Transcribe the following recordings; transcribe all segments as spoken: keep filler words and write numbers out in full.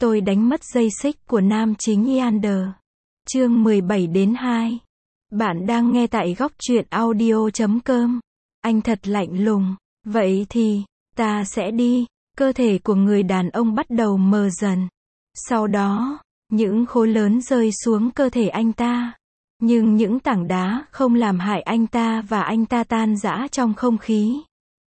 Tôi đánh mất dây xích của nam chính Eander. Chương mười bảy đến hai. Bạn đang nghe tại góc truyện audio chấm com. Anh thật lạnh lùng. Vậy thì, ta sẽ đi. Cơ thể của người đàn ông bắt đầu mờ dần. Sau đó, những khối lớn rơi xuống cơ thể anh ta. Nhưng những tảng đá không làm hại anh ta và anh ta tan rã trong không khí.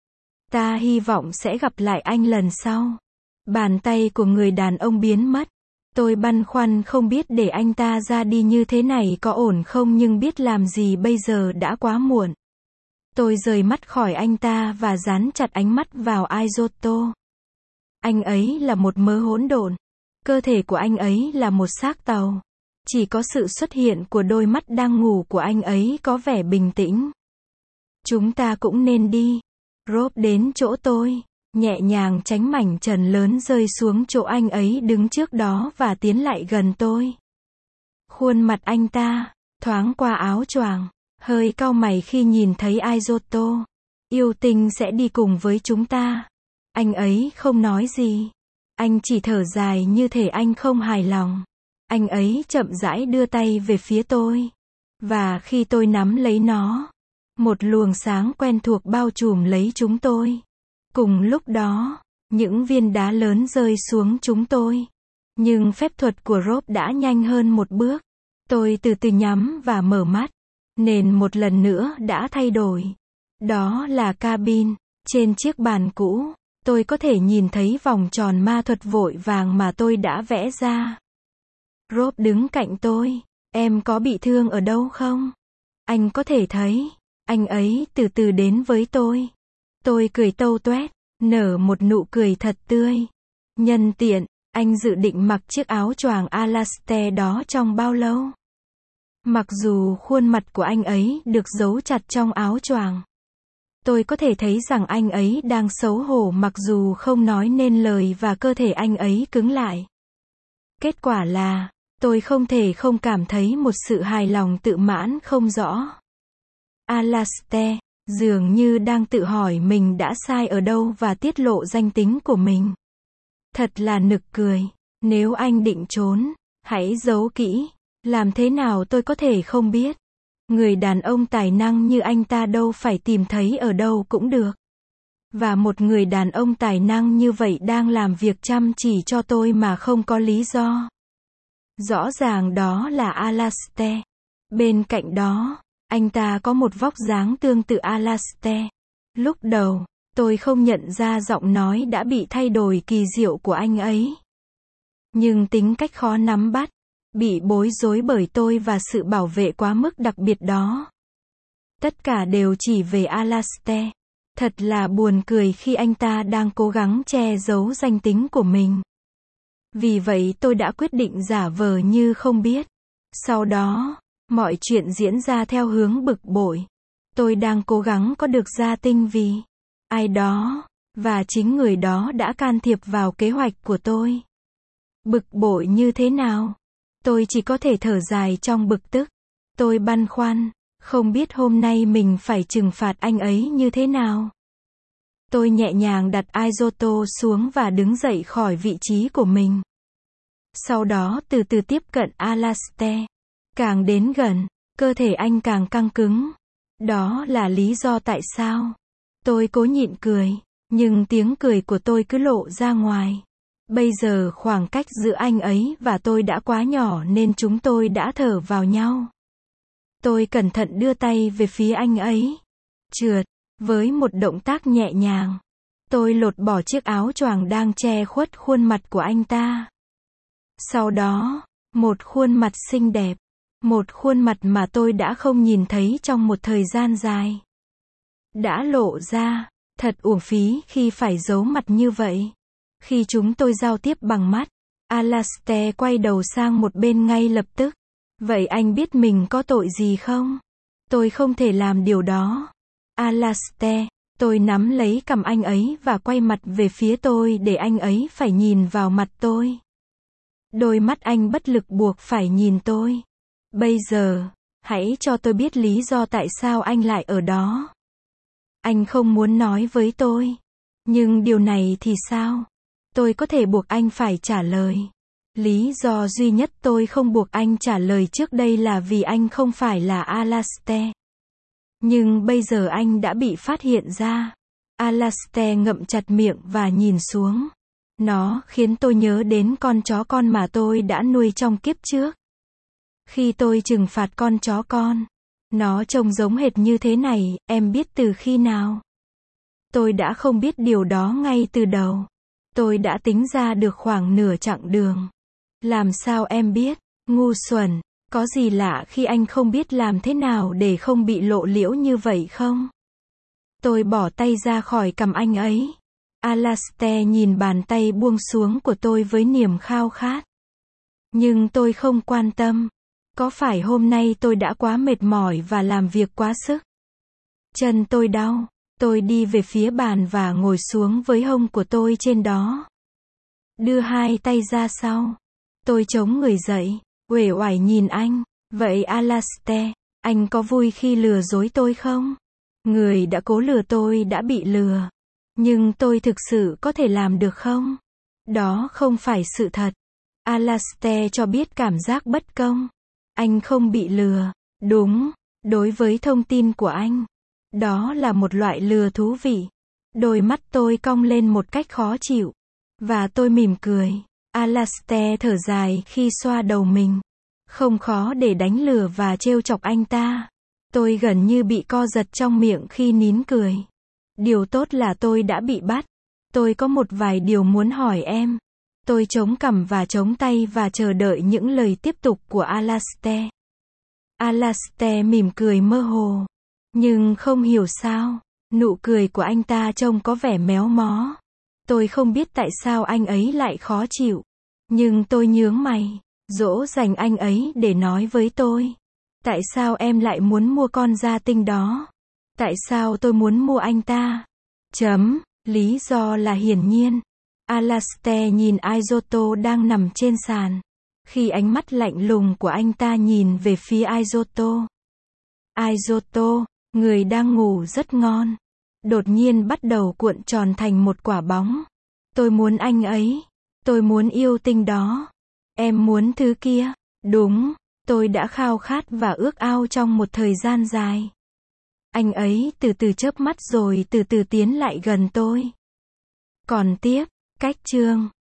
Ta hy vọng sẽ gặp lại anh lần sau. Bàn tay của người đàn ông biến mất. Tôi băn khoăn không biết để anh ta ra đi như thế này có ổn không, nhưng biết làm gì bây giờ đã quá muộn. Tôi rời mắt khỏi anh ta và dán chặt ánh mắt vào Aizoto. Anh ấy là một mớ hỗn độn. Cơ thể của anh ấy là một xác tàu. Chỉ có sự xuất hiện của đôi mắt đang ngủ của anh ấy có vẻ bình tĩnh. Chúng ta cũng nên đi. Rob đến chỗ tôi, nhẹ nhàng tránh mảnh trần lớn rơi xuống chỗ anh ấy đứng trước đó và tiến lại gần tôi. Khuôn mặt anh ta, thoáng qua áo choàng, hơi cau mày khi nhìn thấy Aizoto. Yêu tinh sẽ đi cùng với chúng ta. Anh ấy không nói gì. Anh chỉ thở dài như thể anh không hài lòng. Anh ấy chậm rãi đưa tay về phía tôi. Và khi tôi nắm lấy nó, một luồng sáng quen thuộc bao trùm lấy chúng tôi. Cùng lúc đó, những viên đá lớn rơi xuống chúng tôi. Nhưng phép thuật của Rob đã nhanh hơn một bước. Tôi từ từ nhắm và mở mắt. Nền một lần nữa đã thay đổi. Đó là cabin. Trên chiếc bàn cũ, tôi có thể nhìn thấy vòng tròn ma thuật vội vàng mà tôi đã vẽ ra. Rob đứng cạnh tôi. Em có bị thương ở đâu không? Anh có thể thấy. Anh ấy từ từ đến với tôi. Tôi cười tâu tuét, nở một nụ cười thật tươi. Nhân tiện, anh dự định mặc chiếc áo choàng Alastair đó trong bao lâu? Mặc dù khuôn mặt của anh ấy được giấu chặt trong áo choàng, tôi có thể thấy rằng anh ấy đang xấu hổ mặc dù không nói nên lời và cơ thể anh ấy cứng lại. Kết quả là, tôi không thể không cảm thấy một sự hài lòng tự mãn không rõ. Alastair, dường như đang tự hỏi mình đã sai ở đâu và tiết lộ danh tính của mình. Thật là nực cười. Nếu anh định trốn, hãy giấu kỹ. Làm thế nào tôi có thể không biết? Người đàn ông tài năng như anh ta đâu phải tìm thấy ở đâu cũng được. Và một người đàn ông tài năng như vậy đang làm việc chăm chỉ cho tôi mà không có lý do. Rõ ràng đó là Alastair. Bên cạnh đó, anh ta có một vóc dáng tương tự Alastair. Lúc đầu, tôi không nhận ra giọng nói đã bị thay đổi kỳ diệu của anh ấy. Nhưng tính cách khó nắm bắt, bị bối rối bởi tôi và sự bảo vệ quá mức đặc biệt đó. Tất cả đều chỉ về Alastair. Thật là buồn cười khi anh ta đang cố gắng che giấu danh tính của mình. Vì vậy tôi đã quyết định giả vờ như không biết. Sau đó, mọi chuyện diễn ra theo hướng bực bội. Tôi đang cố gắng có được gia tinh vì ai đó, và chính người đó đã can thiệp vào kế hoạch của tôi. Bực bội như thế nào? Tôi chỉ có thể thở dài trong bực tức. Tôi băn khoăn, không biết hôm nay mình phải trừng phạt anh ấy như thế nào. Tôi nhẹ nhàng đặt Aizoto xuống và đứng dậy khỏi vị trí của mình. Sau đó từ từ tiếp cận Alastair. Càng đến gần, cơ thể anh càng căng cứng. Đó là lý do tại sao tôi cố nhịn cười, nhưng tiếng cười của tôi cứ lộ ra ngoài. Bây giờ khoảng cách giữa anh ấy và tôi đã quá nhỏ nên chúng tôi đã thở vào nhau. Tôi cẩn thận đưa tay về phía anh ấy. Trượt, với một động tác nhẹ nhàng, tôi lột bỏ chiếc áo choàng đang che khuất khuôn mặt của anh ta. Sau đó, một khuôn mặt xinh đẹp. Một khuôn mặt mà tôi đã không nhìn thấy trong một thời gian dài. Đã lộ ra, thật uổng phí khi phải giấu mặt như vậy. Khi chúng tôi giao tiếp bằng mắt, Alastair quay đầu sang một bên ngay lập tức. Vậy anh biết mình có tội gì không? Tôi không thể làm điều đó. Alastair, tôi nắm lấy cằm anh ấy và quay mặt về phía tôi để anh ấy phải nhìn vào mặt tôi. Đôi mắt anh bất lực buộc phải nhìn tôi. Bây giờ, hãy cho tôi biết lý do tại sao anh lại ở đó. Anh không muốn nói với tôi. Nhưng điều này thì sao? Tôi có thể buộc anh phải trả lời. Lý do duy nhất tôi không buộc anh trả lời trước đây là vì anh không phải là Alastair. Nhưng bây giờ anh đã bị phát hiện ra. Alastair ngậm chặt miệng và nhìn xuống. Nó khiến tôi nhớ đến con chó con mà tôi đã nuôi trong kiếp trước. Khi tôi trừng phạt con chó con, nó trông giống hệt như thế này, em biết từ khi nào? Tôi đã không biết điều đó ngay từ đầu. Tôi đã tính ra được khoảng nửa chặng đường. Làm sao em biết? Ngu xuẩn, có gì lạ khi anh không biết làm thế nào để không bị lộ liễu như vậy không? Tôi bỏ tay ra khỏi cằm anh ấy. Alastair nhìn bàn tay buông xuống của tôi với niềm khao khát. Nhưng tôi không quan tâm. Có phải hôm nay tôi đã quá mệt mỏi và làm việc quá sức? Chân tôi đau. Tôi đi về phía bàn và ngồi xuống với hông của tôi trên đó. Đưa hai tay ra sau. Tôi chống người dậy, uể oải nhìn anh. Vậy Alastair, anh có vui khi lừa dối tôi không? Người đã cố lừa tôi đã bị lừa. Nhưng tôi thực sự có thể làm được không? Đó không phải sự thật. Alastair cho biết cảm giác bất công. Anh không bị lừa. Đúng, đối với thông tin của anh. Đó là một loại lừa thú vị. Đôi mắt tôi cong lên một cách khó chịu. Và tôi mỉm cười. Alastair thở dài khi xoa đầu mình. Không khó để đánh lừa và trêu chọc anh ta. Tôi gần như bị co giật trong miệng khi nín cười. Điều tốt là tôi đã bị bắt. Tôi có một vài điều muốn hỏi em. Tôi chống cằm và chống tay và chờ đợi những lời tiếp tục của Alastair. Alastair mỉm cười mơ hồ. Nhưng không hiểu sao, nụ cười của anh ta trông có vẻ méo mó. Tôi không biết tại sao anh ấy lại khó chịu. Nhưng tôi nhướng mày, dỗ dành anh ấy để nói với tôi. Tại sao em lại muốn mua con gia tinh đó? Tại sao tôi muốn mua anh ta? Chấm, lý do là hiển nhiên. Alastair nhìn Isoto đang nằm trên sàn. Khi ánh mắt lạnh lùng của anh ta nhìn về phía Isoto. Isoto, người đang ngủ rất ngon. Đột nhiên bắt đầu cuộn tròn thành một quả bóng. Tôi muốn anh ấy. Tôi muốn yêu tinh đó. Em muốn thứ kia. Đúng, tôi đã khao khát và ước ao trong một thời gian dài. Anh ấy từ từ chớp mắt rồi từ từ tiến lại gần tôi. Còn tiếp, cách chương